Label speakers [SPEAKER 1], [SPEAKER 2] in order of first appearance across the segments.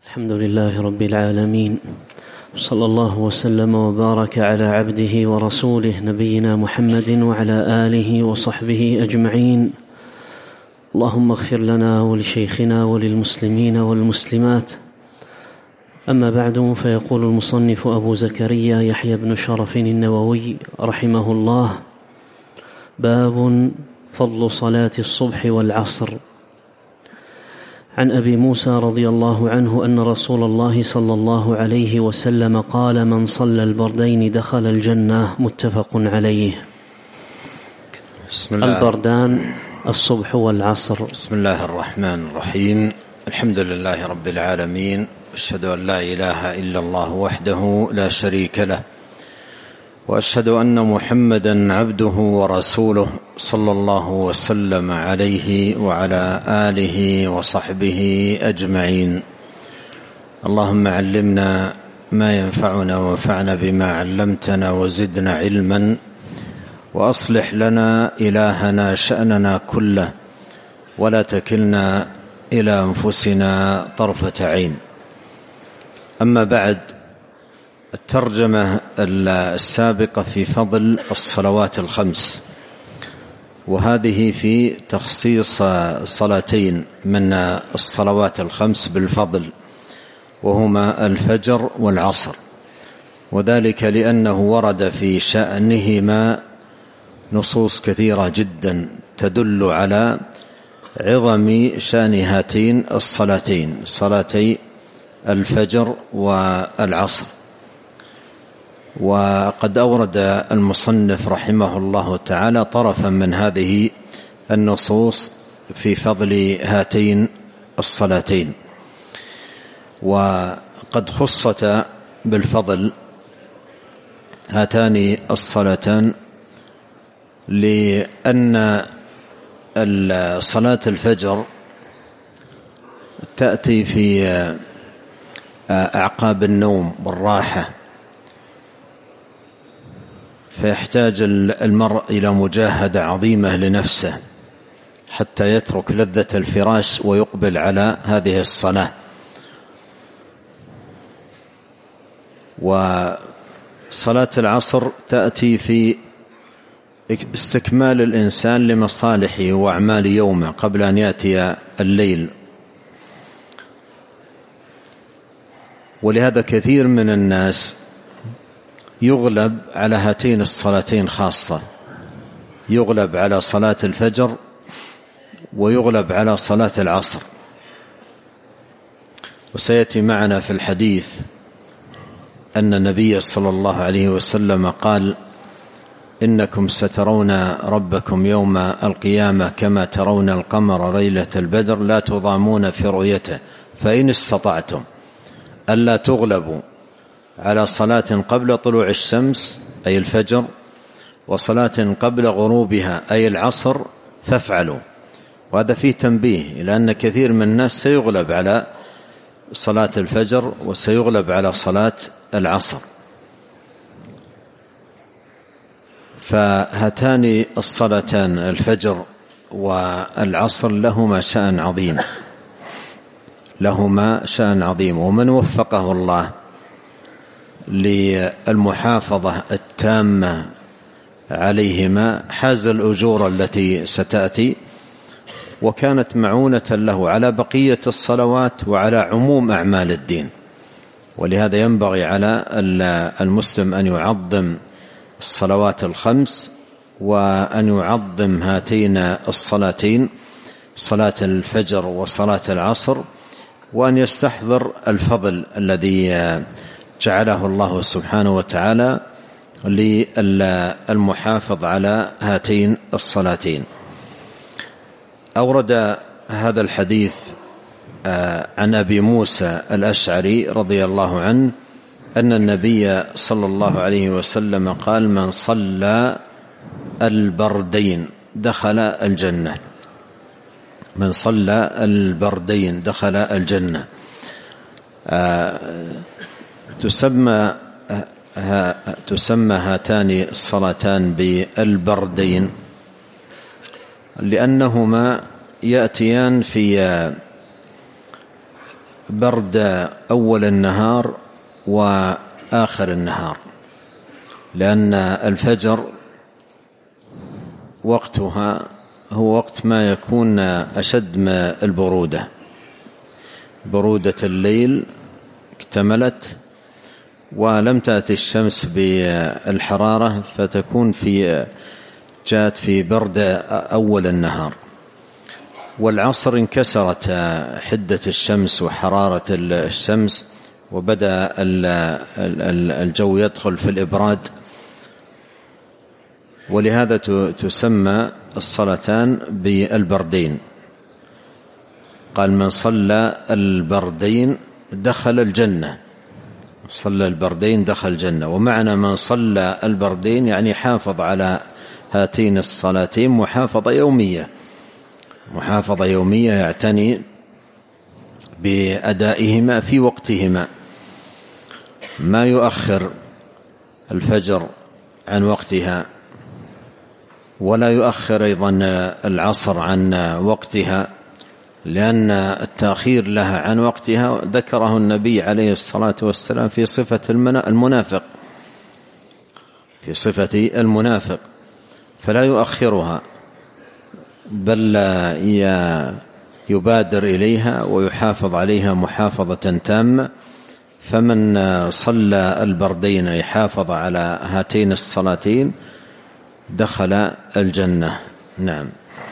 [SPEAKER 1] الحمد لله رب العالمين، صلى الله وسلم وبارك على عبده ورسوله نبينا محمد وعلى آله وصحبه أجمعين. اللهم اغفر لنا ولشيخنا وللمسلمين والمسلمات. أما بعد، فيقول المصنف أبو زكريا يحيى بن شرف النووي رحمه الله: باب فضل صلاة الصبح والعصر. عن أبي موسى رضي الله عنه أن رسول الله صلى الله عليه وسلم قال: من صلى البردين دخل الجنة. متفق عليه.
[SPEAKER 2] بسم الله.
[SPEAKER 1] البردان الصبح والعصر.
[SPEAKER 2] بسم الله الرحمن الرحيم. الحمد لله رب العالمين، أشهد أن لا إله إلا الله وحده لا شريك له، وأشهد أن محمدا عبده ورسوله صلى الله وسلم عليه وعلى آله وصحبه أجمعين. اللهم علمنا ما ينفعنا وانفعنا بما علمتنا وزدنا علما، وأصلح لنا إلهنا شأننا كله، ولا تكلنا إلى أنفسنا طرفة عين. أما بعد، الترجمة السابقة في فضل الصلوات الخمس، وهذه في تخصيص صلاتين من الصلوات الخمس بالفضل، وهما الفجر والعصر، وذلك لأنه ورد في شأنهما نصوص كثيرة جدا تدل على عظم شأن هاتين الصلاتين، صلاتي الفجر والعصر. وقد أورد المصنف رحمه الله تعالى طرفا من هذه النصوص في فضل هاتين الصلاتين، وقد خصت بالفضل هاتان الصلاتان لأن صلاة الفجر تأتي في أعقاب النوم والراحة، فيحتاج المرء إلى مجاهدة عظيمة لنفسه حتى يترك لذة الفراش ويقبل على هذه الصلاة. وصلاة العصر تأتي في استكمال الإنسان لمصالحه وأعمال يومه قبل أن يأتي الليل، ولهذا كثير من الناس يغلب على هاتين الصلاتين خاصة، يغلب على صلاة الفجر ويغلب على صلاة العصر. وسيأتي معنا في الحديث أن النبي صلى الله عليه وسلم قال: إنكم سترون ربكم يوم القيامة كما ترون القمر ليلة البدر لا تضامون في رؤيته، فإن استطعتم ألا تغلبوا على صلاة قبل طلوع الشمس أي الفجر، وصلاة قبل غروبها أي العصر، فافعلوا. وهذا فيه تنبيه إلى أن كثير من الناس سيغلب على صلاة الفجر وسيغلب على صلاة العصر. فهاتان الصلاتان الفجر والعصر لهما شأن عظيم، لهما شأن عظيم، ومن وفقه الله للمحافظة التامة عليهما حاز الأجور التي ستأتي، وكانت معونة له على بقية الصلوات وعلى عموم أعمال الدين. ولهذا ينبغي على المسلم أن يعظم الصلوات الخمس، وأن يعظم هاتين الصلاتين، صلاة الفجر وصلاة العصر، وأن يستحضر الفضل الذي جعله الله سبحانه وتعالى للمحافظ على هاتين الصلاتين. أورد هذا الحديث عن أبي موسى الأشعري رضي الله عنه أن النبي صلى الله عليه وسلم قال: من صلى البردين دخل الجنة. من صلى البردين دخل الجنة. تسمى هاتان الصلاتان بالبردين لأنهما يأتيان برد أول النهار وآخر النهار، لأن الفجر وقتها هو وقت ما يكون أشد من البرودة، برودة الليل اكتملت ولم تأتي الشمس بالحرارة، فتكون جاءت في برد أول النهار. والعصر انكسرت حدة الشمس وحرارة الشمس، وبدأ الجو يدخل في الإبراد، ولهذا تسمى الصلاتان بالبردين. قال: من صلى البردين دخل الجنة، صلى البردين دخل الجنة. ومعنى من صلى البردين يعني حافظ على هاتين الصلاتين محافظة يومية، محافظة يومية، يعتني بأدائهما في وقتهما، ما يؤخر الفجر عن وقتها، ولا يؤخر أيضا العصر عن وقتها، لأن التأخير لها عن وقتها ذكره النبي عليه الصلاة والسلام في صفة المنافق، في صفة المنافق، فلا يؤخرها بل يبادر إليها ويحافظ عليها محافظة تامة. فمن صلى البردين يحافظ على هاتين الصلاتين دخل الجنة. نعم.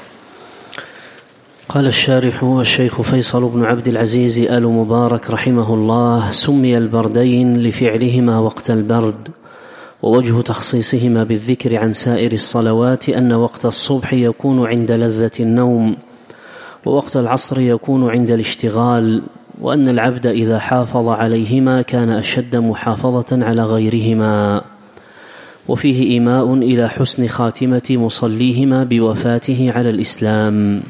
[SPEAKER 1] قال الشارح الشيخ فيصل بن عبد العزيز آل مبارك رحمه الله: سمي البردين لفعلهما وقت البرد، ووجه تخصيصهما بالذكر عن سائر الصلوات أن وقت الصبح يكون عند لذة النوم، ووقت العصر يكون عند الاشتغال، وأن العبد إذا حافظ عليهما كان أشد محافظة على غيرهما. وفيه إيماء إلى حسن خاتمة مصليهما بوفاته على الإسلام.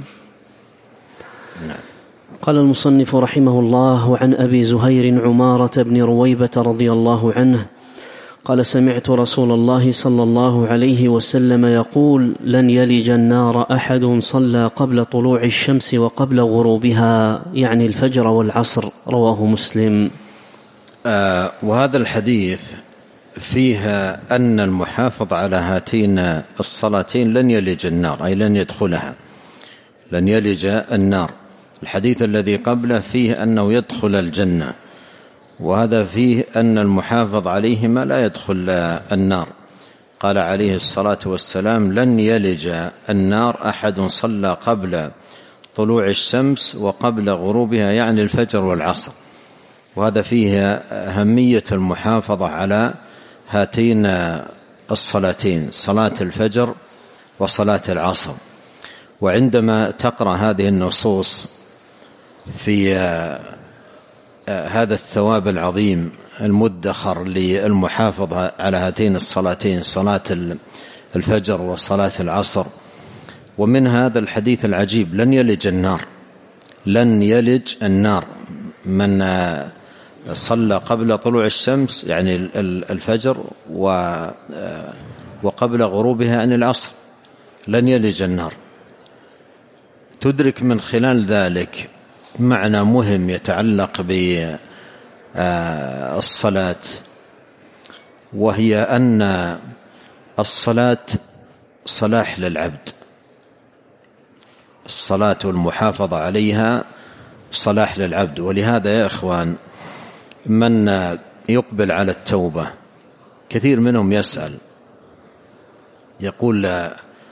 [SPEAKER 1] قال المصنف رحمه الله: عن أبي زهير عمارة بن رويبة رضي الله عنه قال: سمعت رسول الله صلى الله عليه وسلم يقول: لن يلج النار أحد صلى قبل طلوع الشمس وقبل غروبها، يعني الفجر والعصر. رواه مسلم.
[SPEAKER 2] وهذا الحديث فيها أن المحافظ على هاتين الصلاتين لن يلج النار، أي لن يدخلها، لن يلج النار. الحديث الذي قبله فيه أنه يدخل الجنة، وهذا فيه أن المحافظ عليهما لا يدخل النار. قال عليه الصلاة والسلام: لن يلج النار أحد صلى قبل طلوع الشمس وقبل غروبها، يعني الفجر والعصر. وهذا فيه أهمية المحافظة على هاتين الصلاتين، صلاة الفجر وصلاة العصر. وعندما تقرأ هذه النصوص في هذا الثواب العظيم المدخر للمحافظة على هاتين الصلاتين، صلاة الفجر وصلاة العصر، ومن هذا الحديث العجيب: لن يلج النار، لن يلج النار من صلى قبل طلوع الشمس يعني الفجر وقبل غروبها عن العصر، لن يلج النار. تدرك من خلال ذلك معنى مهم يتعلق بالصلاة، وهي أن الصلاة صلاح للعبد، الصلاة والمحافظة عليها صلاح للعبد. ولهذا يا إخوان، من يقبل على التوبة كثير منهم يسأل يقول: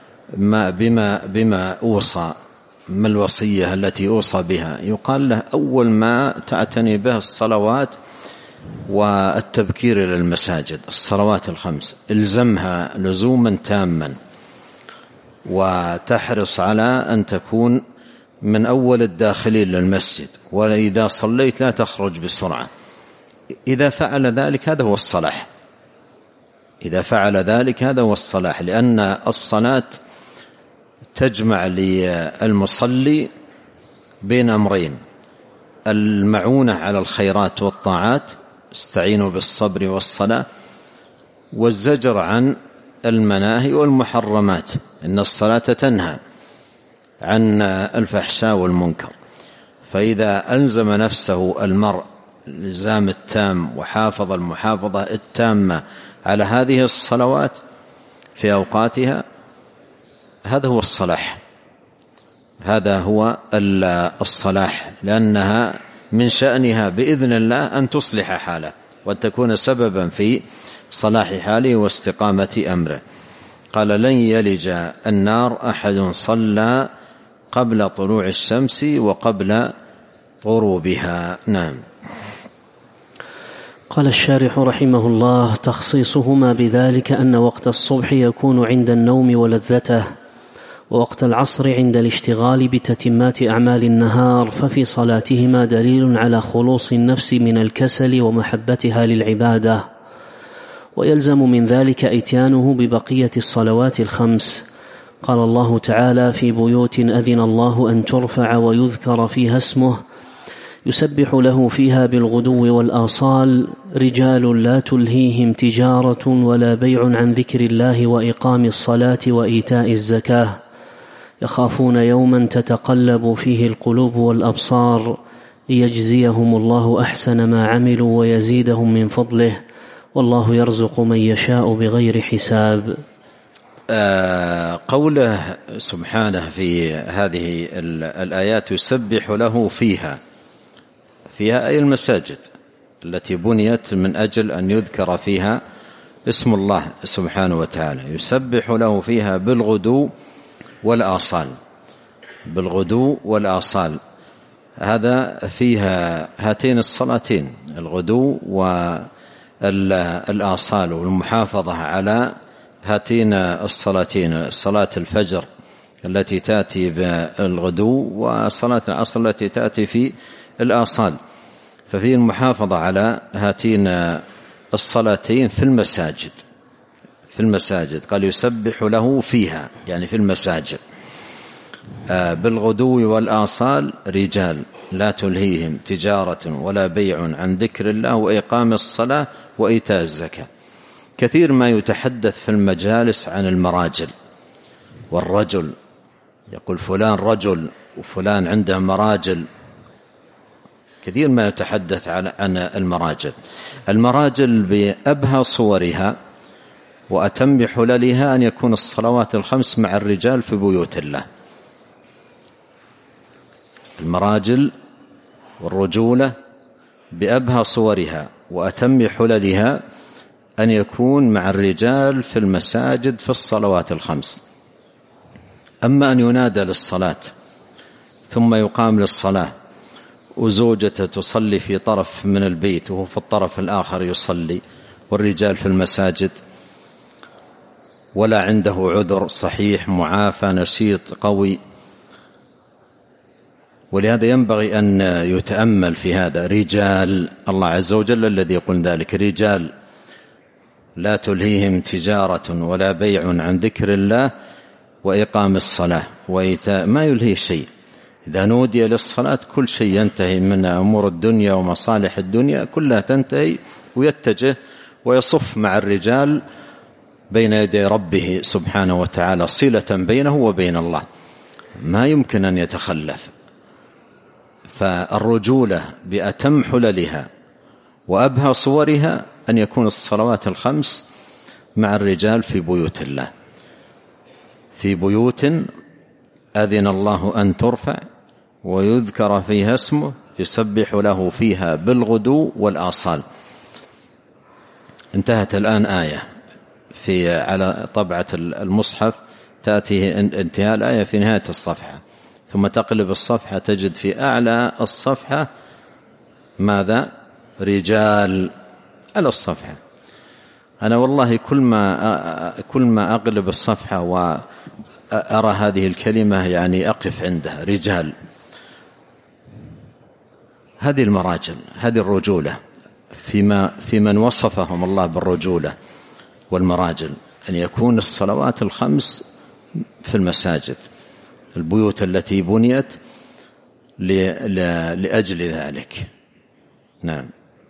[SPEAKER 2] بما أوصى، ما الوصية التي أوصى بها؟ يقال له: أول ما تعتني به الصلوات والتبكير إلى المساجد، الصلوات الخمس الزمها لزوما تاما، وتحرص على أن تكون من أول الداخلين للمسجد، وإذا صليت لا تخرج بسرعة. إذا فعل ذلك هذا هو الصلاح، إذا فعل ذلك هذا هو الصلاح، لأن الصلاة تجمع للمصلي بين أمرين: المعونة على الخيرات والطاعات، استعينوا بالصبر والصلاة، والزجر عن المناهي والمحرمات، إن الصلاة تنهى عن الفحشاء والمنكر. فإذا ألزم نفسه المرء الإلزام التام وحافظ المحافظة التامة على هذه الصلوات في أوقاتها، هذا هو الصلاح، هذا هو الصلاح، لأنها من شأنها بإذن الله أن تصلح حاله وأن تكون سببا في صلاح حاله واستقامة أمره. قال: لن يلج النار أحد صلى قبل طلوع الشمس وقبل غروبها. نعم.
[SPEAKER 1] قال الشارح رحمه الله: تخصيصهما بذلك أن وقت الصبح يكون عند النوم ولذته، ووقت العصر عند الاشتغال بتتمات أعمال النهار، ففي صلاتهما دليل على خلوص النفس من الكسل ومحبتها للعبادة، ويلزم من ذلك إتيانه ببقية الصلوات الخمس. قال الله تعالى: في بيوت أذن الله أن ترفع ويذكر فيها اسمه يسبح له فيها بالغدو والآصال رجال لا تلهيهم تجارة ولا بيع عن ذكر الله وإقام الصلاة وإيتاء الزكاة يخافون يوما تتقلب فيه القلوب والأبصار ليجزيهم الله أحسن ما عملوا ويزيدهم من فضله والله يرزق من يشاء بغير حساب.
[SPEAKER 2] قوله سبحانه في هذه الآيات: يسبح له فيها أي المساجد التي بنيت من أجل أن يذكر فيها اسم الله سبحانه وتعالى، يسبح له فيها بالغدو والآصال. هذا فيها هاتين الصلاتين، الغدو والآصال، والمحافظة على هاتين الصلاتين، صلاة الفجر التي تأتي بالغدو وصلاة العصر التي تأتي في الآصال. ففيه المحافظة على هاتين الصلاتين في المساجد. قال: يسبح له فيها يعني في المساجد. بالغدو والآصال رجال لا تلهيهم تجارة ولا بيع عن ذكر الله وإقام الصلاة وإيتاء الزكاة. كثير ما يتحدث في المجالس عن المراجل والرجل، يقول فلان رجل وفلان عنده مراجل، كثير ما يتحدث عن المراجل بأبهى صورها وأتم حللها أن يكون الصلوات الخمس مع الرجال في بيوت الله. المراجل والرجولة بأبهى صورها وأتم حللها أن يكون مع الرجال في المساجد في الصلوات الخمس. أما أن ينادى للصلاة ثم يقام للصلاة وزوجته تصلي في طرف من البيت وهو في الطرف الآخر يصلي، والرجال في المساجد ولا عنده عذر صحيح معافى نشيط قوي، ولهذا ينبغي أن يتأمل في هذا. رجال، الله عز وجل الذي يقول ذلك: رجال لا تلهيهم تجارة ولا بيع عن ذكر الله وإقام الصلاة وإيتاء، ما يلهيه شيء. إذا نودي للصلاة كل شيء ينتهي من أمور الدنيا ومصالح الدنيا كلها تنتهي، ويتجه ويصف مع الرجال بين يدي ربه سبحانه وتعالى، صلة بينه وبين الله، ما يمكن أن يتخلف. فالرجولة بأتم حللها وأبهى صورها أن يكون الصلوات الخمس مع الرجال في بيوت الله، في بيوت أذن الله أن ترفع ويذكر فيها اسمه يسبح له فيها بالغدو والآصال. انتهت الآن آية على طبعة المصحف، تأتي انتهاء الآية في نهاية الصفحة، ثم تقلب الصفحة تجد في أعلى الصفحة ماذا؟ رجال على الصفحة. أنا والله كل ما أقلب الصفحة وأرى هذه الكلمة يعني أقف عندها، رجال. هذه المراجل، هذه الرجولة في من وصفهم الله بالرجولة والمراجل، أن يكون الصلوات الخمس في المساجد، البيوت التي بنيت لأجل ذلك. نعم.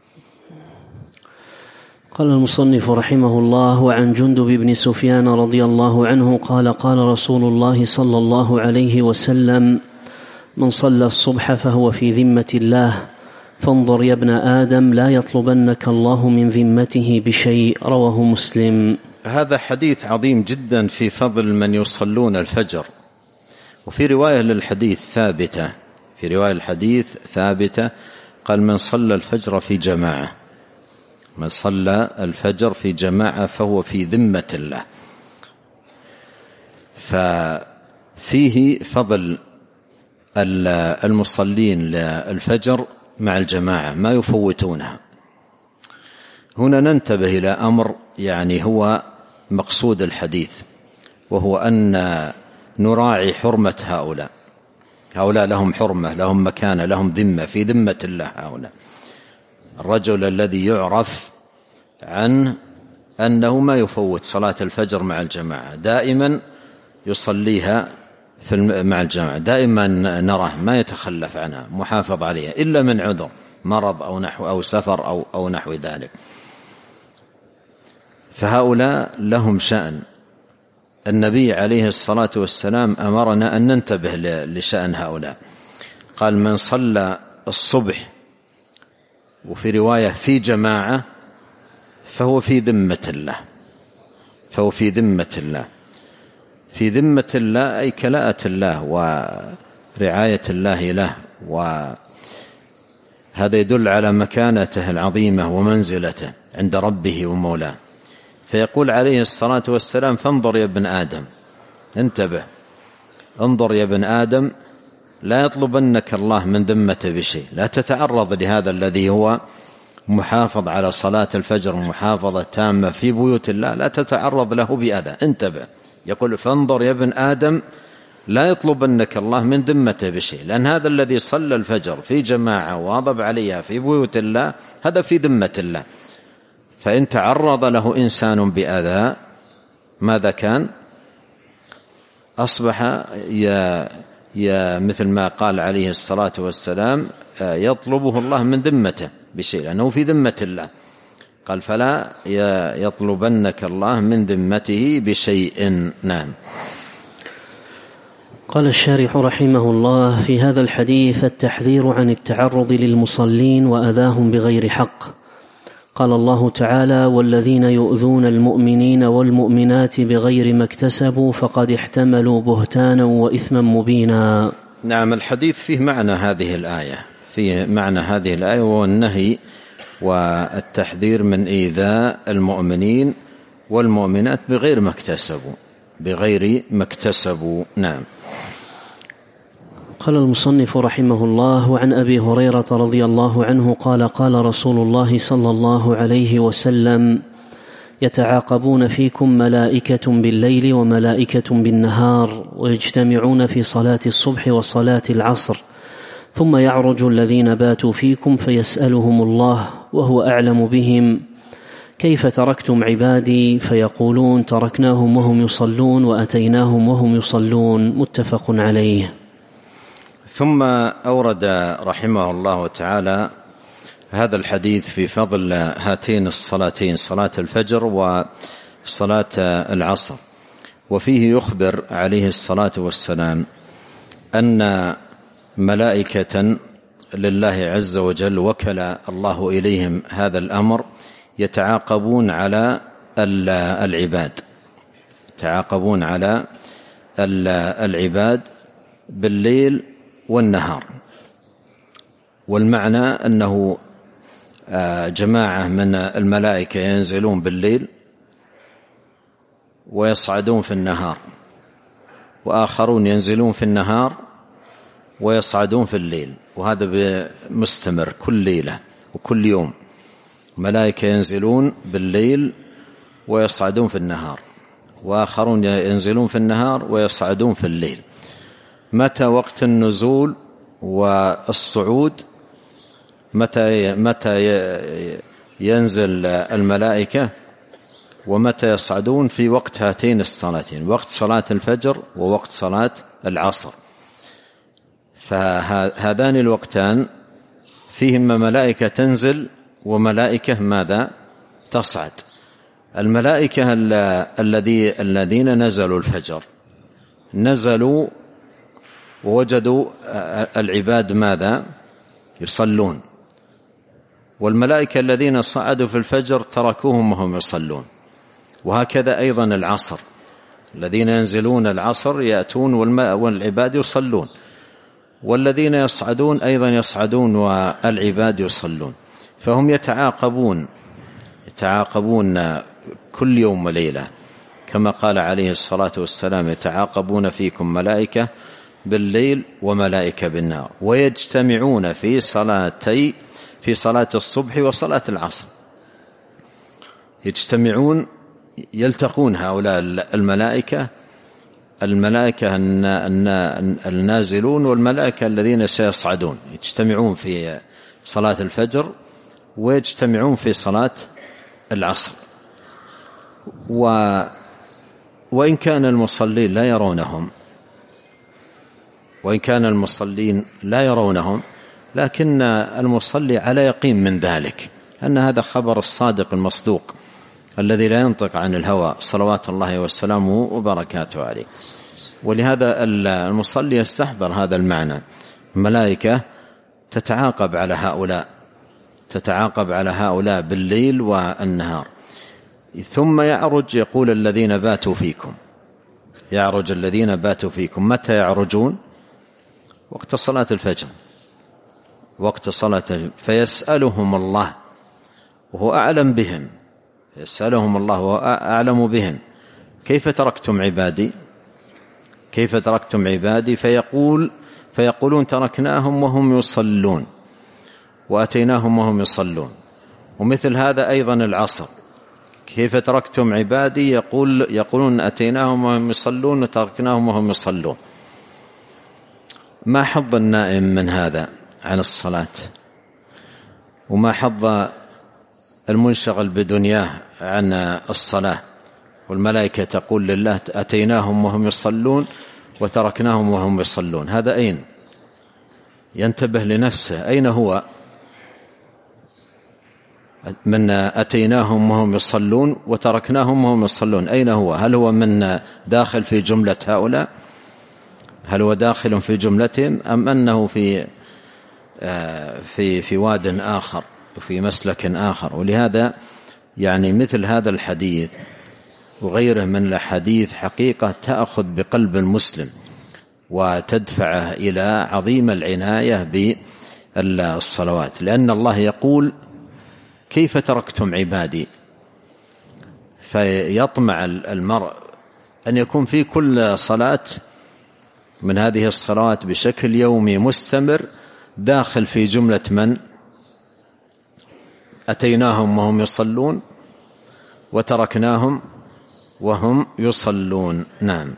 [SPEAKER 1] قال المصنف رحمه الله: وعن جندب بن سفيان رضي الله عنه قال: قال رسول الله صلى الله عليه وسلم: من صلى الصبح فهو في ذمة الله، فانظر يا ابن آدم لا يطلبنك الله من ذمته بشيء. رواه مسلم.
[SPEAKER 2] هذا حديث عظيم جدا في فضل من يصلون الفجر. وفي رواية للحديث ثابتة، في رواية الحديث ثابتة قال من صلى الفجر في جماعة، من صلى الفجر في جماعة فهو في ذمة الله. ففيه فضل المصلين للفجر مع الجماعة ما يفوتونها. هنا ننتبه إلى أمر يعني هو مقصود الحديث، وهو أن نراعي حرمة هؤلاء لهم حرمة، لهم مكانة، لهم ذمة، في ذمة الله. هؤلاء الرجل الذي يعرف عنه أنه ما يفوت صلاة الفجر مع الجماعة، دائما يصليها مع الجماعة، دائما نراه ما يتخلف عنها، محافظ عليها إلا من عذر مرض أو سفر أو نحو ذلك. فهؤلاء لهم شأن. النبي عليه الصلاة والسلام أمرنا أن ننتبه لشأن هؤلاء. قال من صلى الصبح، وفي رواية في جماعة، فهو في ذمة الله، فهو في ذمة الله. في ذمة الله أي كلاءة الله ورعاية الله له، وهذا يدل على مكانته العظيمة ومنزلته عند ربه ومولاه. فيقول عليه الصلاة والسلام فانظر يا ابن آدم، انتبه، انظر يا ابن آدم لا يطلبنك الله من ذمته بشيء، لا تتعرض لهذا الذي هو محافظ على صلاة الفجر محافظة تامة في بيوت الله، لا تتعرض له بأذى، انتبه. يقول فانظر يا ابن آدم لا يطلبنك الله من ذمته بشيء، لأن هذا الذي صلى الفجر في جماعة واظب عليها في بيوت الله هذا في ذمة الله. فإن تعرض له إنسان بأذى ماذا كان؟ أصبح مثل ما قال عليه الصلاة والسلام يطلبه الله من ذمته بشيء، لأنه في ذمة الله. قال فلا يطلبنك الله من ذمته بشيء. نعم.
[SPEAKER 1] قال الشارح رحمه الله في هذا الحديث التحذير عن التعرض للمصلين وأذاهم بغير حق. قال الله تعالى والذين يؤذون المؤمنين والمؤمنات بغير ما اكتسبوا فقد احتملوا بهتانا وإثما مبينا.
[SPEAKER 2] نعم. الحديث فيه معنى هذه الآية، وهو النهي والتحذير من إيذاء المؤمنين والمؤمنات بغير ما اكتسبوا. نعم.
[SPEAKER 1] قال المصنف رحمه الله وعن أبي هريرة رضي الله عنه قال قال رسول الله صلى الله عليه وسلم يتعاقبون فيكم ملائكة بالليل وملائكة بالنهار، ويجتمعون في صلاة الصبح وصلاة العصر، ثم يعرج الذين باتوا فيكم فيسألهم الله وهو أعلم بهم كيف تركتم عبادي، فيقولون تركناهم وهم يصلون وأتيناهم وهم يصلون. متفق عليه.
[SPEAKER 2] ثم أورد رحمه الله تعالى هذا الحديث في فضل هاتين الصلاتين، صلاة الفجر وصلاة العصر. وفيه يخبر عليه الصلاة والسلام أن ملائكة لله عز وجل وكل الله إليهم هذا الأمر يتعاقبون على العباد بالليل والنهار. والمعنى أنه جماعة من الملائكة ينزلون بالليل ويصعدون في النهار، وآخرون ينزلون في النهار ويصعدون في الليل، وهذا مستمر كل ليلة وكل يوم. ملائكة ينزلون بالليل ويصعدون في النهار، وآخرون ينزلون في النهار ويصعدون في الليل. متى وقت النزول والصعود؟ متى ينزل الملائكة ومتى يصعدون؟ في وقت هاتين الصلاتين، وقت صلاة الفجر ووقت صلاة العصر. فهذان الوقتان فيهما ملائكة تنزل وملائكة ماذا؟ تصعد. الملائكة الذين نزلوا الفجر نزلوا ووجدوا العباد ماذا؟ يصلون. والملائكة الذين صعدوا في الفجر تركوهم وهم يصلون. وهكذا أيضا العصر، الذين ينزلون العصر يأتون والعباد يصلون، والذين يصعدون أيضا يصعدون والعباد يصلون. فهم يتعاقبون كل يوم وليلة، كما قال عليه الصلاة والسلام: يتعاقبون فيكم ملائكة بالليل وملائكة بالنهار، ويجتمعون في صلاة الصبح وصلاة العصر. يجتمعون، يلتقون هؤلاء الملائكة النازلون والملائكة الذين سيصعدون، يجتمعون في صلاة الفجر ويجتمعون في صلاة العصر. وإن كان المصلين لا يرونهم، لكن المصلي على يقين من ذلك، أن هذا خبر الصادق المصدوق الذي لا ينطق عن الهوى صلوات الله وسلامه وبركاته عليه. ولهذا المصلي يستحضر هذا المعنى. الملائكة تتعاقب على هؤلاء بالليل والنهار. ثم يقول الذين باتوا فيكم. متى يعرجون؟ وقت صلاة الفجر، فيسألهم الله وهو أعلم بهم، كيف تركتم عبادي؟ فيقولون تركناهم وهم يصلون وأتيناهم وهم يصلون. ومثل هذا أيضا العصر، كيف تركتم عبادي؟ يقولون أتيناهم وهم يصلون وتركناهم وهم يصلون. ما حظ النائم من هذا عن الصلاة؟ وما حظ المنشغل بدنياه عن الصلاة؟ والملائكة تقول لله: أتيناهم وهم يصلون وتركناهم وهم يصلون. هذا أين؟ ينتبه لنفسه، أين هو من أتيناهم وهم يصلون وتركناهم وهم يصلون؟ أين هو؟ هل هو من داخل في جملة هؤلاء؟ هل هو داخل في جملتهم، أم أنه في واد آخر وفي مسلك آخر؟ ولهذا مثل هذا الحديث وغيره من الحديث حقيقة تأخذ بقلب المسلم وتدفعه إلى عظيم العناية بالصلوات، لأن الله يقول: كيف تركتم عبادي؟ فيطمع المرء أن يكون في كل صلاة من هذه الصلوات بشكل يومي مستمر داخل في جملة من أتيناهم وهم يصلون وتركناهم وهم يصلون. نعم.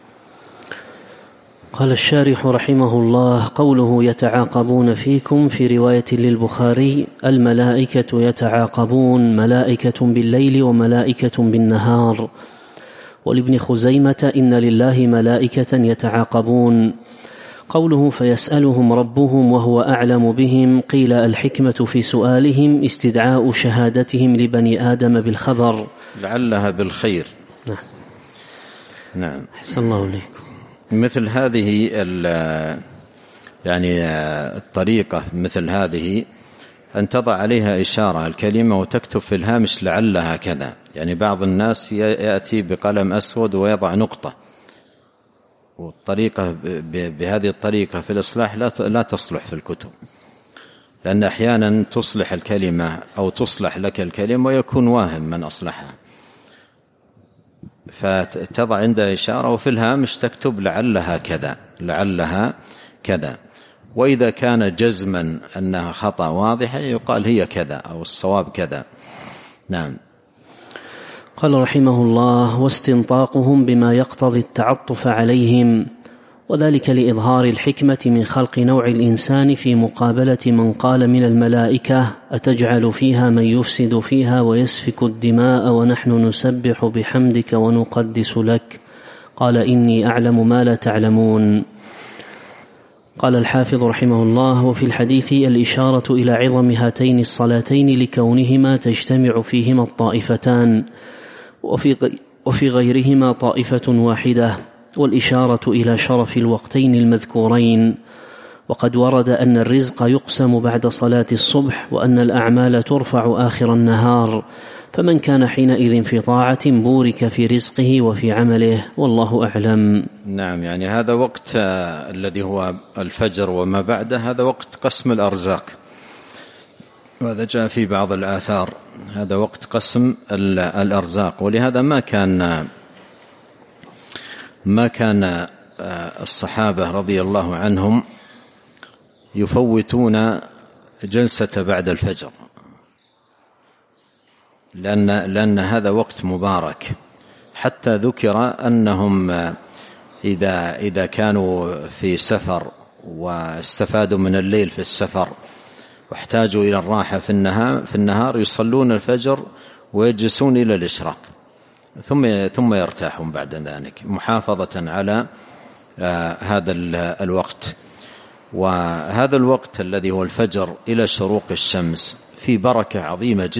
[SPEAKER 1] قال الشارح رحمه الله: قوله يتعاقبون فيكم في رواية للبخاري: الملائكة يتعاقبون، ملائكة بالليل وملائكة بالنهار. ولابن خزيمة: إن لله ملائكة يتعاقبون. قوله فيسألهم ربهم وهو أعلم بهم، قيل الحكمة في سؤالهم استدعاء شهادتهم لبني آدم بالخبر،
[SPEAKER 2] لعلها بالخير.
[SPEAKER 1] نعم. أحسن الله عليكم.
[SPEAKER 2] مثل هذه الطريقة، مثل هذه أن تضع عليها إشارة الكلمة وتكتب في الهامش لعلها كذا. بعض الناس يأتي بقلم أسود ويضع نقطة، والطريقة بهذه الطريقة في الإصلاح لا تصلح في الكتب، لأن أحيانا تصلح الكلمة أو تصلح لك الكلمة ويكون واهم من أصلحها. فتضع عندها إشارة وفي الهامش تكتب لعلها كذا. وإذا كان جزما أنها خطأ واضحة يقال هي كذا أو الصواب كذا. نعم.
[SPEAKER 1] قال رحمه الله: واستنطاقهم بما يقتضي التعطف عليهم، وذلك لإظهار الحكمة من خلق نوع الإنسان في مقابلة من قال من الملائكة: أتجعل فيها من يفسد فيها ويسفك الدماء ونحن نسبح بحمدك ونقدس لك، قال إني أعلم ما لا تعلمون. قال الحافظ رحمه الله: وفي الحديث الإشارة إلى عظم هاتين الصلاتين لكونهما تجتمع فيهما الطائفتان، وفي غيرهما طائفة واحدة، والإشارة إلى شرف الوقتين المذكورين. وقد ورد أن الرزق يقسم بعد صلاة الصبح، وأن الأعمال ترفع آخر النهار، فمن كان حينئذ في طاعة بورك في رزقه وفي عمله، والله أعلم.
[SPEAKER 2] نعم، يعني هذا وقت الذي هو الفجر وما بعده، هذا وقت قسم الأرزاق، وهذا جاء في بعض الآثار، هذا وقت قسم الأرزاق. ولهذا ما كان الصحابة رضي الله عنهم يفوتون جلسة بعد الفجر، لأن هذا وقت مبارك. حتى ذكر أنهم إذا كانوا في سفر واستفادوا من الليل في السفر واحتاجوا إلى الراحة في النهار يصلون الفجر ويجلسون إلى الإشراق، ثم يرتاحون بعد ذلك، محافظة على هذا الوقت. وهذا الوقت الذي هو الفجر إلى شروق الشمس في بركة عظيمة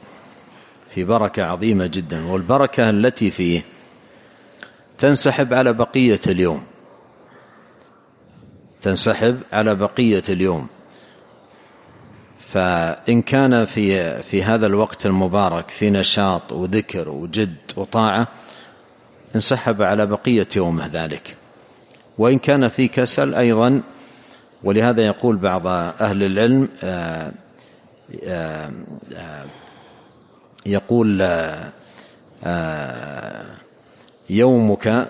[SPEAKER 2] جدا، والبركة التي فيه تنسحب على بقية اليوم. فإن كان في هذا الوقت المبارك في نشاط وذكر وجد وطاعة، انسحب على بقية يومه ذلك. وإن كان في كسل أيضا، ولهذا يقول بعض أهل العلم يقول يومك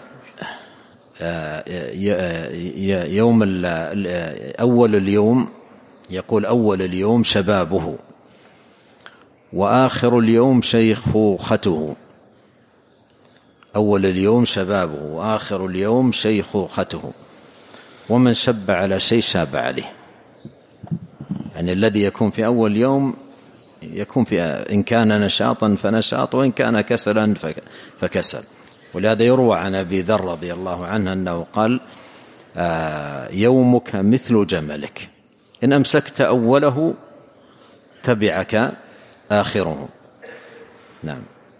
[SPEAKER 2] يوم أول اليوم، يقول أول اليوم شبابه، وآخر اليوم شيخوخته. أول اليوم شبابه وآخر اليوم شيخوخته، ومن شب على شيء شاب عليه. يعني الذي يكون في أول يوم يكون في، إن كان نشاطا فنشاط، وإن كان كسلا فكسل. ولهذا يروى عن أبي ذر رضي الله عنه أنه قال يومك مثل جملك، إن أمسكت أوله تبعك آخره. نعم.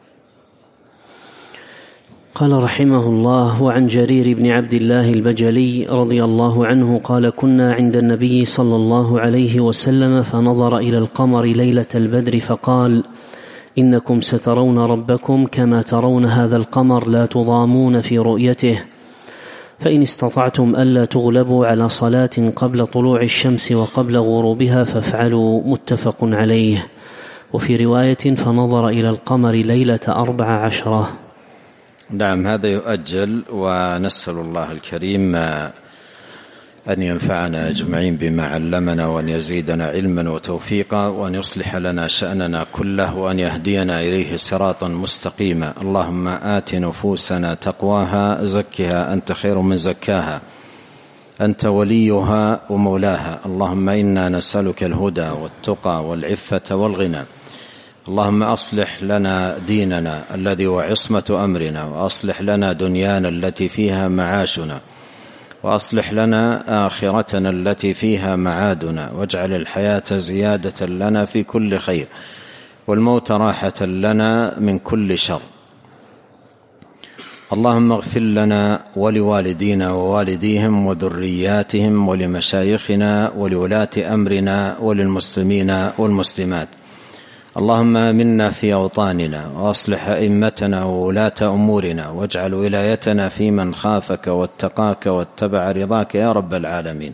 [SPEAKER 1] قال رحمه الله: وعن جرير بن عبد الله البجلي رضي الله عنه قال: كنا عند النبي صلى الله عليه وسلم فنظر إلى القمر ليلة البدر فقال: إنكم سترون ربكم كما ترون هذا القمر، لا تضامون في رؤيته، فإن استطعتم ألا تغلبوا على صلاة قبل طلوع الشمس وقبل غروبها فافعلوا. متفق عليه. وفي رواية: فنظر إلى القمر ليلة 14.
[SPEAKER 2] نعم، هذا يؤجل، ونسأل الله الكريم أن ينفعنا أجمعين بما علمنا، وأن يزيدنا علما وتوفيقا، وأن يصلح لنا شأننا كله، وأن يهدينا إليه صراطا مستقيما. اللهم آت نفوسنا تقواها، زكها أنت خير من زكاها، أنت وليها ومولاها. اللهم إنا نسألك الهدى والتقى والعفة والغنى. اللهم أصلح لنا ديننا الذي هو عصمة أمرنا، وأصلح لنا دنيانا التي فيها معاشنا، وأصلح لنا آخرتنا التي فيها معادنا، واجعل الحياة زيادة لنا في كل خير، والموت راحة لنا من كل شر. اللهم اغفر لنا ولوالدينا ووالديهم وذرياتهم ولمشايخنا ولولاة أمرنا وللمسلمين والمسلمات. اللهم آمنا في أوطاننا، وأصلح أئمتنا وولاة أمورنا، واجعل ولايتنا في من خافك واتقاك واتبع رضاك يا رب العالمين.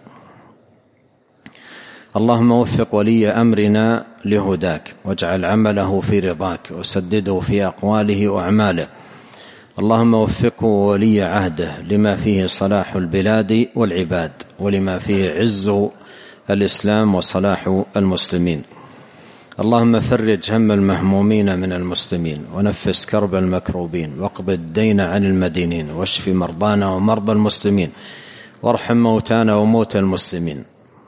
[SPEAKER 2] اللهم وفق ولي أمرنا لهداك، واجعل عمله في رضاك، وسدده في أقواله وأعماله. اللهم وفقه ولي عهده لما فيه صلاح البلاد والعباد، ولما فيه عز الإسلام وصلاح المسلمين. اللهم فرج هم المهمومين من المسلمين، ونفس كرب المكروبين، واقض الدين عن المدينين، واشف مرضانا ومرضى المسلمين، وارحم موتانا وموتى المسلمين.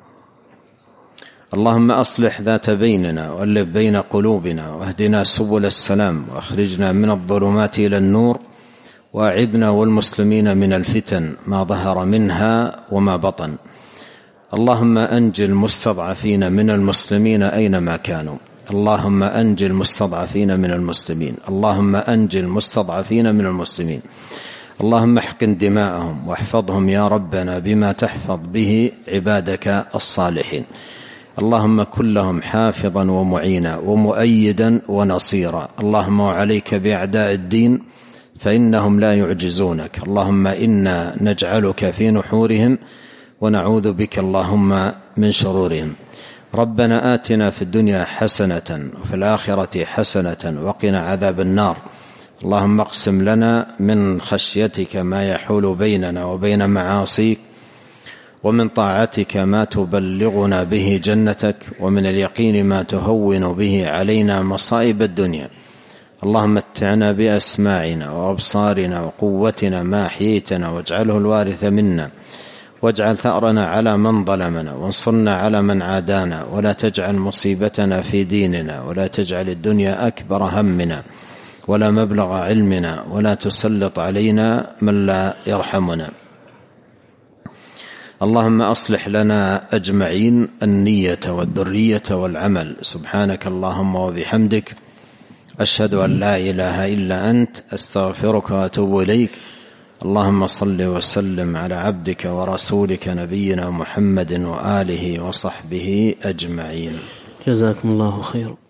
[SPEAKER 2] اللهم أصلح ذات بيننا، وألف بين قلوبنا، واهدنا سبل السلام، واخرجنا من الظلمات إلى النور، وأعذنا والمسلمين من الفتن ما ظهر منها وما بطن. اللهم أنج المستضعفين من المسلمين أينما كانوا. اللهم أنج المستضعفين من المسلمين. اللهم أنج المستضعفين من المسلمين. اللهم احقن دماءهم واحفظهم يا ربنا بما تحفظ به عبادك الصالحين. اللهم كن لهم حافظا ومعينا ومؤيدا ونصيرا. اللهم وعليك بأعداء الدين فإنهم لا يعجزونك. اللهم إنا نجعلك في نحورهم ونعوذ بك اللهم من شرورهم. ربنا آتنا في الدنيا حسنة وفي الآخرة حسنة وقنا عذاب النار. اللهم اقسم لنا من خشيتك ما يحول بيننا وبين معاصيك، ومن طاعتك ما تبلغنا به جنتك، ومن اليقين ما تهون به علينا مصائب الدنيا. اللهم متعنا بأسماعنا وأبصارنا وقوتنا ما أحييتنا، واجعله الوارث منا، واجعل ثأرنا على من ظلمنا، وانصرنا على من عادانا، ولا تجعل مصيبتنا في ديننا، ولا تجعل الدنيا أكبر همنا ولا مبلغ علمنا، ولا تسلط علينا من لا يرحمنا. اللهم أصلح لنا أجمعين النية والذرية والعمل. سبحانك اللهم وبحمدك، أشهد أن لا إله إلا أنت، أستغفرك وأتوب إليك. اللهم صل وسلم على عبدك ورسولك نبينا محمد وآله وصحبه أجمعين.
[SPEAKER 1] جزاكم الله خيرا.